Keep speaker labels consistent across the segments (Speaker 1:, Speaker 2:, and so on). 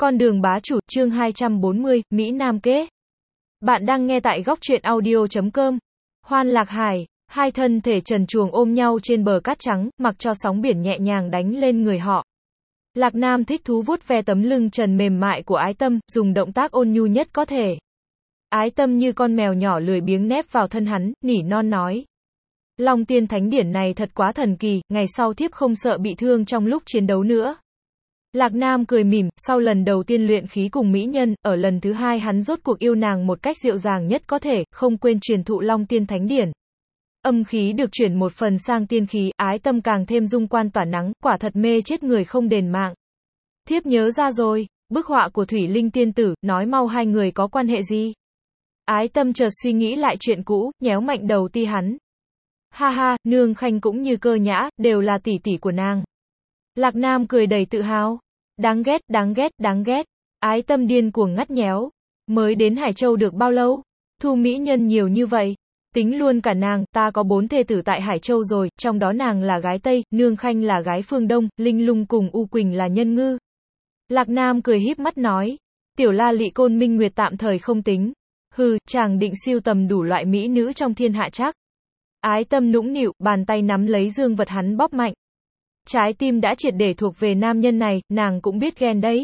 Speaker 1: Con đường bá chủ, chương 240, Mỹ Nam kế. Bạn đang nghe tại góc truyện audio.com. Hoan Lạc Hải, hai thân thể trần truồng ôm nhau trên bờ cát trắng, mặc cho sóng biển nhẹ nhàng đánh lên người họ. Lạc Nam thích thú vuốt ve tấm lưng trần mềm mại của Ái Tâm, dùng động tác ôn nhu nhất có thể. Ái Tâm như con mèo nhỏ lười biếng nép vào thân hắn, nỉ non nói. Long Tiên Thánh Điển này thật quá thần kỳ, ngày sau thiếp không sợ bị thương trong lúc chiến đấu nữa. Lạc Nam cười mỉm, sau lần đầu tiên luyện khí cùng mỹ nhân, ở lần thứ hai hắn rốt cuộc yêu nàng một cách dịu dàng nhất có thể, không quên truyền thụ Long Tiên Thánh Điển. Âm khí được chuyển một phần sang tiên khí, Ái Tâm càng thêm dung quan tỏa nắng, quả thật mê chết người không đền mạng. Thiếp nhớ ra rồi, bức họa của Thủy Linh tiên tử, nói mau hai người có quan hệ gì? Ái Tâm chợt suy nghĩ lại chuyện cũ, nhéo mạnh đầu ti hắn. Ha ha, nương khanh cũng như Cơ Nhã, đều là tỷ tỷ của nàng. Lạc Nam cười đầy tự hào. Đáng ghét, đáng ghét, đáng ghét. Ái Tâm điên cuồng ngắt nhéo. Mới đến Hải Châu được bao lâu? Thu mỹ nhân nhiều như vậy. Tính luôn cả nàng, ta có 4 thê tử tại Hải Châu rồi, trong đó nàng là gái Tây, nương khanh là gái phương Đông, Linh Lung cùng U Quỳnh là nhân ngư. Lạc Nam cười híp mắt nói. Tiểu La Lị Côn Minh Nguyệt tạm thời không tính. Hừ, chàng định siêu tầm đủ loại mỹ nữ trong thiên hạ chắc. Ái Tâm nũng nịu, bàn tay nắm lấy dương vật hắn bóp mạnh. Trái tim đã triệt để thuộc về nam nhân này, nàng cũng biết ghen đấy.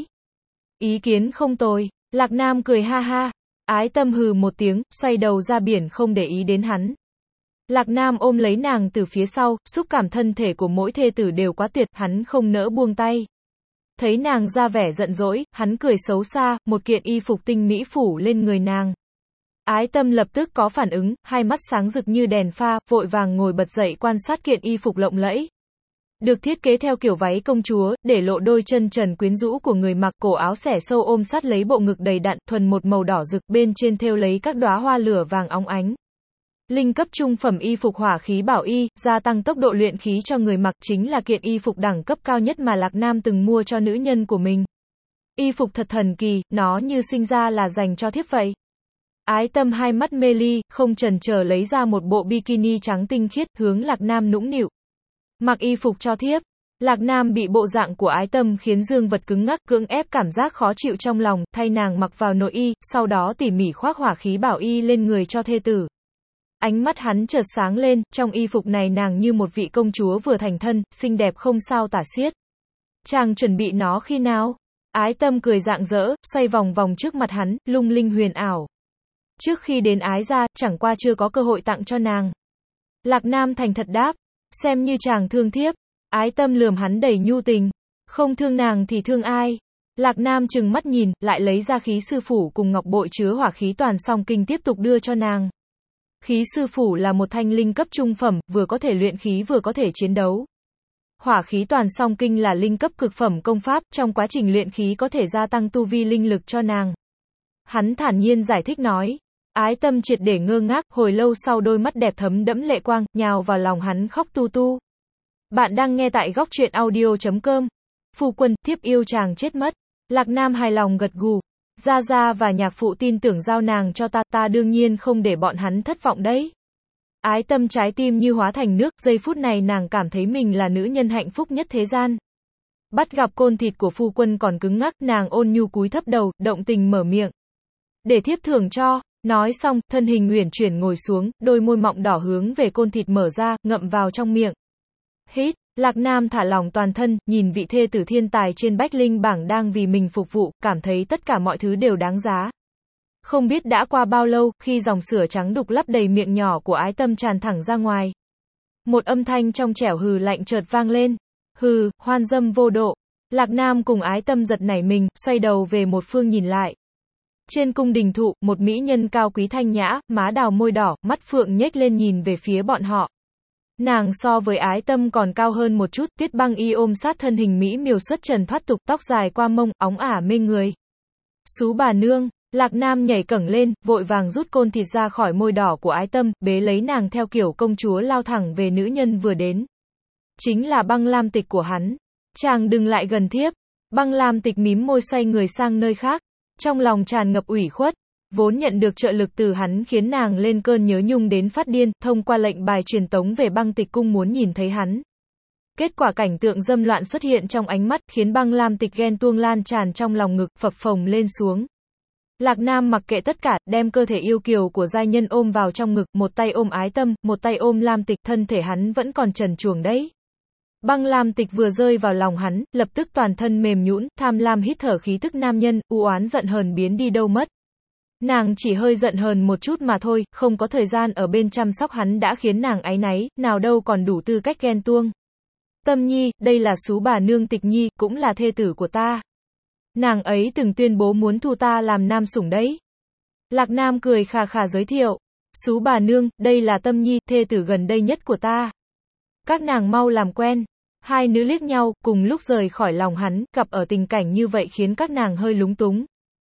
Speaker 1: Ý kiến không tồi. Lạc Nam cười ha ha. Ái Tâm hừ một tiếng, xoay đầu ra biển không để ý đến hắn. Lạc Nam ôm lấy nàng từ phía sau, xúc cảm thân thể của mỗi thê tử đều quá tuyệt, hắn không nỡ buông tay. Thấy nàng ra vẻ giận dỗi, hắn cười xấu xa, một kiện y phục tinh mỹ phủ lên người nàng. Ái Tâm lập tức có phản ứng, hai mắt sáng rực như đèn pha, vội vàng ngồi bật dậy quan sát kiện y phục lộng lẫy. Được thiết kế theo kiểu váy công chúa, để lộ đôi chân trần quyến rũ của người mặc, cổ áo xẻ sâu ôm sát lấy bộ ngực đầy đặn, thuần một màu đỏ rực, bên trên thêu lấy các đóa hoa lửa vàng óng ánh. Linh cấp trung phẩm y phục hỏa khí bảo y, gia tăng tốc độ luyện khí cho người mặc, chính là kiện y phục đẳng cấp cao nhất mà Lạc Nam từng mua cho nữ nhân của mình. Y phục thật thần kỳ, nó như sinh ra là dành cho thiếp vậy. Ái Tâm hai mắt mê ly, không chần chờ lấy ra một bộ bikini trắng tinh khiết, hướng Lạc Nam nũng nịu. Mặc y phục cho thiếp. Lạc Nam bị bộ dạng của Ái Tâm khiến dương vật cứng ngắc, cưỡng ép cảm giác khó chịu trong lòng, thay nàng mặc vào nội y, sau đó tỉ mỉ khoác hỏa khí bảo y lên người cho thê tử. Ánh mắt hắn chợt sáng lên, trong y phục này nàng như một vị công chúa vừa thành thân, xinh đẹp không sao tả xiết. Chàng chuẩn bị nó khi nào? Ái Tâm cười rạng rỡ, xoay vòng vòng trước mặt hắn, lung linh huyền ảo. Trước khi đến Ái gia, chẳng qua chưa có cơ hội tặng cho nàng. Lạc Nam thành thật đáp. Xem như chàng thương thiếp. Ái Tâm lườm hắn đầy nhu tình. Không thương nàng thì thương ai? Lạc Nam trừng mắt nhìn, lại lấy ra khí sư phủ cùng ngọc bội chứa hỏa khí toàn song kinh tiếp tục đưa cho nàng. Khí sư phủ là một thanh linh cấp trung phẩm, vừa có thể luyện khí vừa có thể chiến đấu. Hỏa khí toàn song kinh là linh cấp cực phẩm công pháp, trong quá trình luyện khí có thể gia tăng tu vi linh lực cho nàng. Hắn thản nhiên giải thích nói. Ái Tâm triệt để ngơ ngác, hồi lâu sau đôi mắt đẹp thấm đẫm lệ quang, nhào vào lòng hắn khóc tu tu. Bạn đang nghe tại góc truyện audio.com. Phu quân, thiếp yêu chàng chết mất. Lạc Nam hài lòng gật gù. Gia Gia và nhạc phụ tin tưởng giao nàng cho ta, ta đương nhiên không để bọn hắn thất vọng đấy. Ái Tâm trái tim như hóa thành nước, giây phút này nàng cảm thấy mình là nữ nhân hạnh phúc nhất thế gian. Bắt gặp côn thịt của phu quân còn cứng ngắc, nàng ôn nhu cúi thấp đầu, động tình mở miệng. Để thiếp thưởng cho. Nói xong, thân hình uyển chuyển ngồi xuống, đôi môi mọng đỏ hướng về côn thịt mở ra, ngậm vào trong miệng. Hít, Lạc Nam thả lỏng toàn thân, nhìn vị thê tử thiên tài trên bách linh bảng đang vì mình phục vụ, cảm thấy tất cả mọi thứ đều đáng giá. Không biết đã qua bao lâu, khi dòng sữa trắng đục lấp đầy miệng nhỏ của Ái Tâm tràn thẳng ra ngoài. Một âm thanh trong trẻo hừ lạnh chợt vang lên. Hừ, hoan dâm vô độ. Lạc Nam cùng Ái Tâm giật nảy mình, xoay đầu về một phương nhìn lại. Trên cung đình thụ, một mỹ nhân cao quý thanh nhã, má đào môi đỏ, mắt phượng nhếch lên nhìn về phía bọn họ. Nàng so với Ái Tâm còn cao hơn một chút, Tuyết Băng Y ôm sát thân hình mỹ miều xuất trần thoát tục, tóc dài qua mông, óng ả mê người. Xú bà nương, Lạc Nam nhảy cẫng lên, vội vàng rút côn thịt ra khỏi môi đỏ của Ái Tâm, bế lấy nàng theo kiểu công chúa lao thẳng về nữ nhân vừa đến. Chính là Băng Lam Tịch của hắn. Chàng đừng lại gần thiếp. Băng Lam Tịch mím môi xoay người sang nơi khác. Trong lòng tràn ngập ủy khuất, vốn nhận được trợ lực từ hắn khiến nàng lên cơn nhớ nhung đến phát điên, thông qua lệnh bài truyền tống về Băng Tịch cung muốn nhìn thấy hắn. Kết quả cảnh tượng dâm loạn xuất hiện trong ánh mắt, khiến Băng Lam Tịch ghen tuông lan tràn trong lòng ngực, phập phồng lên xuống. Lạc Nam mặc kệ tất cả, đem cơ thể yêu kiều của giai nhân ôm vào trong ngực, một tay ôm Ái Tâm, một tay ôm Lam Tịch, thân thể hắn vẫn còn trần truồng đấy. Băng Lam Tịch vừa rơi vào lòng hắn, lập tức toàn thân mềm nhũn, tham lam hít thở khí tức nam nhân, u oán giận hờn biến đi đâu mất. Nàng chỉ hơi giận hờn một chút mà thôi, không có thời gian ở bên chăm sóc hắn đã khiến nàng áy náy, nào đâu còn đủ tư cách ghen tuông. Tâm Nhi, đây là sú bà nương Tịch Nhi, cũng là thê tử của ta. Nàng ấy từng tuyên bố muốn thu ta làm nam sủng đấy. Lạc Nam cười khà khà giới thiệu. Sú bà nương, đây là Tâm Nhi, thê tử gần đây nhất của ta. Các nàng mau làm quen. Hai nữ liếc nhau, cùng lúc rời khỏi lòng hắn, gặp ở tình cảnh như vậy khiến các nàng hơi lúng túng.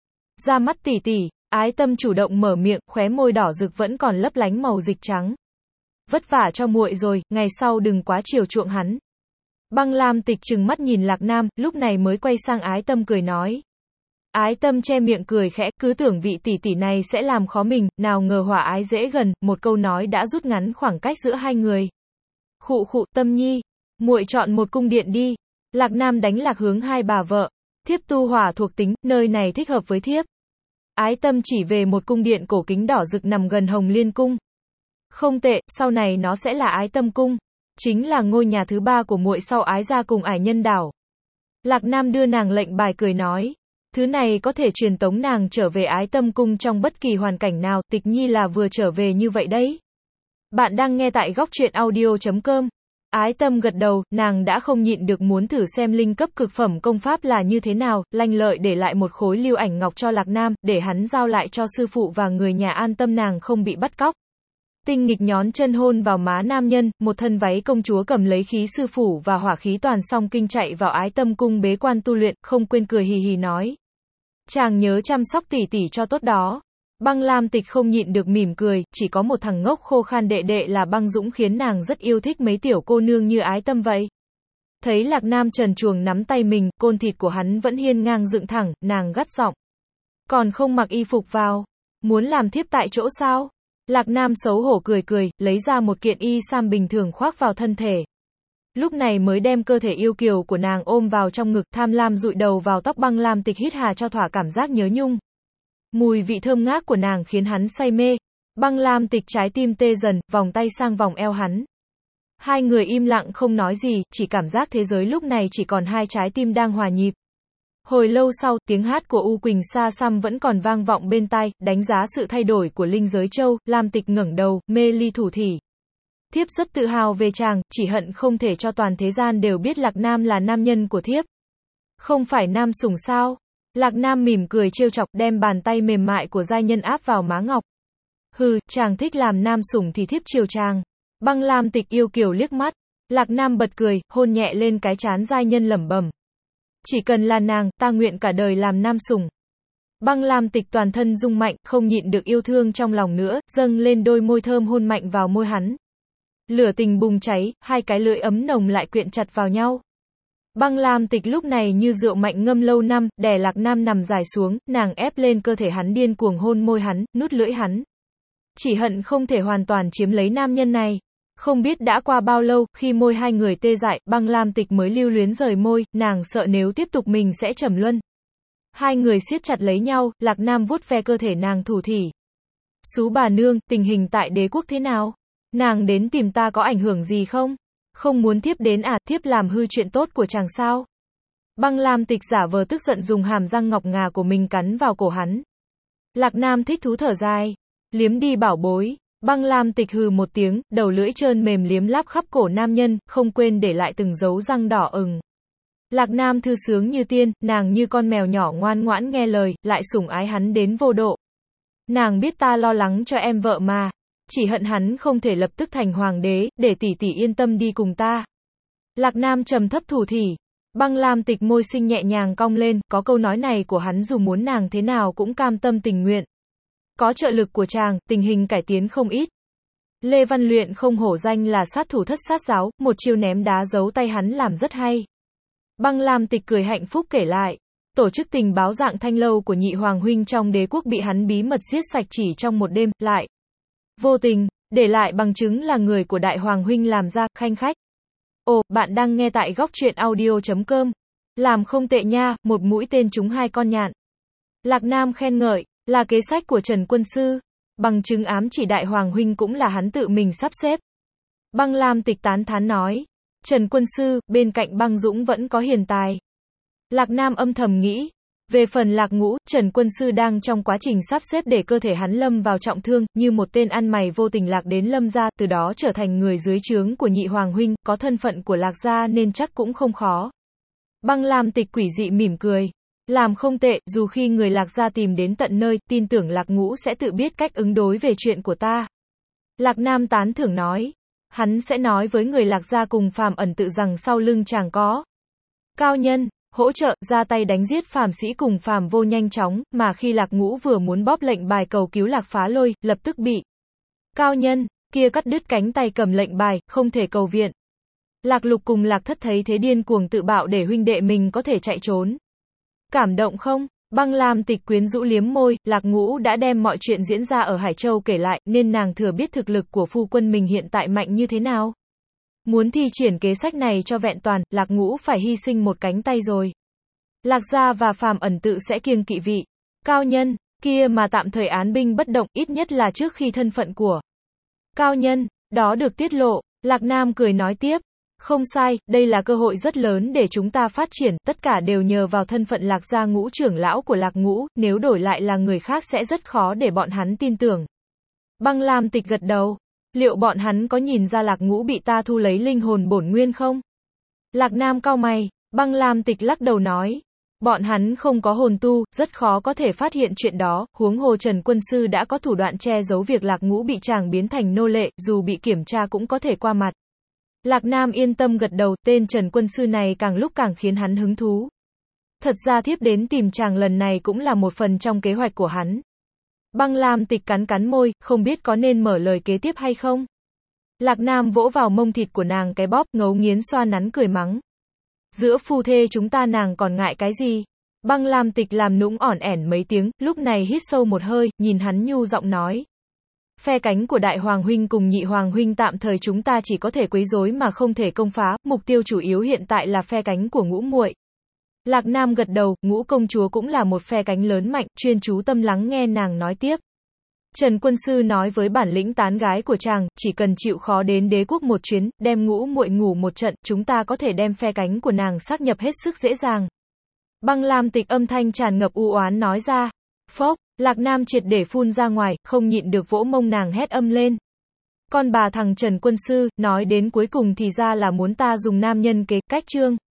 Speaker 1: Ra mắt tỷ tỷ, Ái Tâm chủ động mở miệng, khóe môi đỏ rực vẫn còn lấp lánh màu dịch trắng. Vất vả cho muội rồi, ngày sau đừng quá chiều chuộng hắn. Băng Lam Tịch trừng mắt nhìn Lạc Nam, lúc này mới quay sang Ái Tâm cười nói. Ái Tâm che miệng cười khẽ, cứ tưởng vị tỷ tỷ này sẽ làm khó mình, nào ngờ hỏa ái dễ gần, một câu nói đã rút ngắn khoảng cách giữa hai người. Khụ khụ, Tâm Nhi, muội chọn một cung điện đi. Lạc Nam đánh lạc hướng hai bà vợ. Thiếp tu hỏa thuộc tính, nơi này thích hợp với thiếp. Ái Tâm chỉ về một cung điện cổ kính đỏ rực nằm gần Hồng Liên cung. Không tệ, sau này nó sẽ là Ái Tâm cung. Chính là ngôi nhà thứ ba của muội sau Ái gia cùng Ải Nhân đảo. Lạc Nam đưa nàng lệnh bài cười nói. Thứ này có thể truyền tống nàng trở về Ái Tâm cung trong bất kỳ hoàn cảnh nào, Tịch Nhi là vừa trở về như vậy đấy. Bạn đang nghe tại góc truyện audio.com. Ái Tâm gật đầu, nàng đã không nhịn được muốn thử xem linh cấp cực phẩm công pháp là như thế nào, lanh lợi để lại một khối lưu ảnh ngọc cho Lạc Nam, để hắn giao lại cho sư phụ và người nhà an tâm nàng không bị bắt cóc. Tinh nghịch nhón chân hôn vào má nam nhân, một thân váy công chúa cầm lấy khí sư phủ và hỏa khí toàn song kinh chạy vào Ái Tâm cung bế quan tu luyện, không quên cười hì hì nói. Chàng nhớ chăm sóc tỷ tỷ cho tốt đó. Băng Lam Tịch không nhịn được mỉm cười, chỉ có một thằng ngốc khô khan đệ đệ là Băng Dũng khiến nàng rất yêu thích mấy tiểu cô nương như Ái Tâm vậy. Thấy Lạc Nam trần truồng nắm tay mình, côn thịt của hắn vẫn hiên ngang dựng thẳng, nàng gắt giọng. Còn không mặc y phục vào, muốn làm thiếp tại chỗ sao? Lạc Nam xấu hổ cười cười, lấy ra một kiện y sam bình thường khoác vào thân thể. Lúc này mới đem cơ thể yêu kiều của nàng ôm vào trong ngực, tham lam dụi đầu vào tóc Băng Lam Tịch hít hà cho thỏa cảm giác nhớ nhung. Mùi vị thơm ngát của nàng khiến hắn say mê. Băng Lam Tịch trái tim tê dần, vòng tay sang vòng eo hắn. Hai người im lặng không nói gì, chỉ cảm giác thế giới lúc này chỉ còn hai trái tim đang hòa nhịp. Hồi lâu sau, tiếng hát của U Quỳnh xa xăm vẫn còn vang vọng bên tai, đánh giá sự thay đổi của linh giới châu, Lam Tịch ngẩng đầu, mê ly thủ thỉ. Thiếp rất tự hào về chàng, chỉ hận không thể cho toàn thế gian đều biết Lạc Nam là nam nhân của thiếp. Không phải nam sủng sao? Lạc Nam mỉm cười trêu chọc, đem bàn tay mềm mại của giai nhân áp vào má ngọc. Hừ, chàng thích làm nam sủng thì thiếp chiều chàng. Băng Lam Tịch yêu kiều liếc mắt. Lạc Nam bật cười, hôn nhẹ lên cái trán giai nhân lẩm bẩm. Chỉ cần là nàng, ta nguyện cả đời làm nam sủng. Băng Lam Tịch toàn thân rung mạnh, không nhịn được yêu thương trong lòng nữa, dâng lên đôi môi thơm hôn mạnh vào môi hắn. Lửa tình bùng cháy, hai cái lưỡi ấm nồng lại quyện chặt vào nhau. Băng Lam Tịch lúc này như rượu mạnh ngâm lâu năm, đè Lạc Nam nằm dài xuống, nàng ép lên cơ thể hắn điên cuồng hôn môi hắn, nút lưỡi hắn. Chỉ hận không thể hoàn toàn chiếm lấy nam nhân này. Không biết đã qua bao lâu, khi môi hai người tê dại, Băng Lam Tịch mới lưu luyến rời môi, nàng sợ nếu tiếp tục mình sẽ trầm luân. Hai người siết chặt lấy nhau, Lạc Nam vuốt ve cơ thể nàng thủ thỉ. Sú bà nương, tình hình tại đế quốc thế nào? Nàng đến tìm ta có ảnh hưởng gì không? Không muốn thiếp đến à, thiếp làm hư chuyện tốt của chàng sao? Băng Lam Tịch giả vờ tức giận dùng hàm răng ngọc ngà của mình cắn vào cổ hắn. Lạc Nam thích thú thở dài. Liếm đi bảo bối. Băng Lam Tịch hừ một tiếng, đầu lưỡi trơn mềm liếm láp khắp cổ nam nhân, không quên để lại từng dấu răng đỏ ửng. Lạc Nam thư sướng như tiên, nàng như con mèo nhỏ ngoan ngoãn nghe lời, lại sủng ái hắn đến vô độ. Nàng biết ta lo lắng cho em vợ mà. Chỉ hận hắn không thể lập tức thành hoàng đế, để tỷ tỷ yên tâm đi cùng ta. Lạc Nam trầm thấp thủ thỉ. Băng Lam Tịch môi xinh nhẹ nhàng cong lên, có câu nói này của hắn dù muốn nàng thế nào cũng cam tâm tình nguyện. Có trợ lực của chàng, tình hình cải tiến không ít. Lê Văn Luyện không hổ danh là sát thủ thất sát giáo, một chiêu ném đá giấu tay hắn làm rất hay. Băng Lam Tịch cười hạnh phúc kể lại. Tổ chức tình báo dạng thanh lâu của nhị hoàng huynh trong đế quốc bị hắn bí mật giết sạch chỉ trong một đêm, lại vô tình để lại bằng chứng là người của đại hoàng huynh làm ra, khanh khách. Ồ, bạn đang nghe tại góc truyện audio.com. Làm không tệ nha, một mũi tên trúng hai con nhạn. Lạc Nam khen ngợi, là kế sách của Trần Quân Sư. Bằng chứng ám chỉ Đại Hoàng Huynh cũng là hắn tự mình sắp xếp. Băng Lam Tịch tán thán nói. Trần Quân Sư, bên cạnh Băng Dũng vẫn có hiền tài. Lạc Nam âm thầm nghĩ. Về phần Lạc Ngũ, Trần Quân Sư đang trong quá trình sắp xếp để cơ thể hắn lâm vào trọng thương, như một tên ăn mày vô tình lạc đến Lâm gia, từ đó trở thành người dưới trướng của Nhị Hoàng Huynh, có thân phận của Lạc gia nên chắc cũng không khó. Băng Lam Tịch quỷ dị mỉm cười. Làm không tệ, dù khi người Lạc gia tìm đến tận nơi, tin tưởng Lạc Ngũ sẽ tự biết cách ứng đối về chuyện của ta. Lạc Nam tán thưởng nói. Hắn sẽ nói với người Lạc gia cùng Phàm Ẩn Tự rằng sau lưng chàng có cao nhân hỗ trợ, ra tay đánh giết phàm sĩ cùng phàm vô nhanh chóng, mà khi Lạc Ngũ vừa muốn bóp lệnh bài cầu cứu Lạc Phá Lôi, lập tức bị cao nhân kia cắt đứt cánh tay cầm lệnh bài, không thể cầu viện. Lạc Lục cùng Lạc Thất thấy thế điên cuồng tự bạo để huynh đệ mình có thể chạy trốn. Cảm động không? Băng Lam Tịch quyến rũ liếm môi, Lạc Ngũ đã đem mọi chuyện diễn ra ở Hải Châu kể lại, nên nàng thừa biết thực lực của phu quân mình hiện tại mạnh như thế nào. Muốn thi triển kế sách này cho vẹn toàn, Lạc Ngũ phải hy sinh một cánh tay rồi. Lạc gia và Phàm Ẩn Tự sẽ kiêng kỵ vị cao nhân kia mà tạm thời án binh bất động, ít nhất là trước khi thân phận của cao nhân đó được tiết lộ. Lạc Nam cười nói tiếp. Không sai, đây là cơ hội rất lớn để chúng ta phát triển, tất cả đều nhờ vào thân phận Lạc gia Ngũ trưởng lão của Lạc Ngũ, nếu đổi lại là người khác sẽ rất khó để bọn hắn tin tưởng. Băng Lam Tịch gật đầu. Liệu bọn hắn có nhìn ra Lạc Ngũ bị ta thu lấy linh hồn bổn nguyên không? Lạc Nam cau mày. Băng Lam Tịch lắc đầu nói. Bọn hắn không có hồn tu, rất khó có thể phát hiện chuyện đó, huống hồ Trần Quân Sư đã có thủ đoạn che giấu việc Lạc Ngũ bị chàng biến thành nô lệ, dù bị kiểm tra cũng có thể qua mặt. Lạc Nam yên tâm gật đầu, tên Trần Quân Sư này càng lúc càng khiến hắn hứng thú. Thật ra thiếp đến tìm chàng lần này cũng là một phần trong kế hoạch của hắn. Băng Lam Tịch cắn cắn môi, không biết có nên mở lời kế tiếp hay không. Lạc Nam vỗ vào mông thịt của nàng cái bóp, ngấu nghiến xoa nắn cười mắng. Giữa phu thê chúng ta nàng còn ngại cái gì? Băng Lam Tịch làm nũng ỏn ẻn mấy tiếng, lúc này hít sâu một hơi, nhìn hắn nhu giọng nói. Phe cánh của Đại Hoàng Huynh cùng Nhị Hoàng Huynh tạm thời chúng ta chỉ có thể quấy rối mà không thể công phá, mục tiêu chủ yếu hiện tại là phe cánh của Ngũ muội. Lạc Nam gật đầu, Ngũ công chúa cũng là một phe cánh lớn mạnh, chuyên chú tâm lắng nghe nàng nói tiếp. Trần Quân Sư nói với bản lĩnh tán gái của chàng, chỉ cần chịu khó đến đế quốc một chuyến, đem Ngũ muội ngủ một trận, chúng ta có thể đem phe cánh của nàng xác nhập hết sức dễ dàng. Băng Lam Tịch âm thanh tràn ngập u oán nói ra. Phốc, Lạc Nam triệt để phun ra ngoài, không nhịn được vỗ mông nàng hét âm lên. Con bà thằng Trần Quân Sư, nói đến cuối cùng thì ra là muốn ta dùng nam nhân kế, cách chương.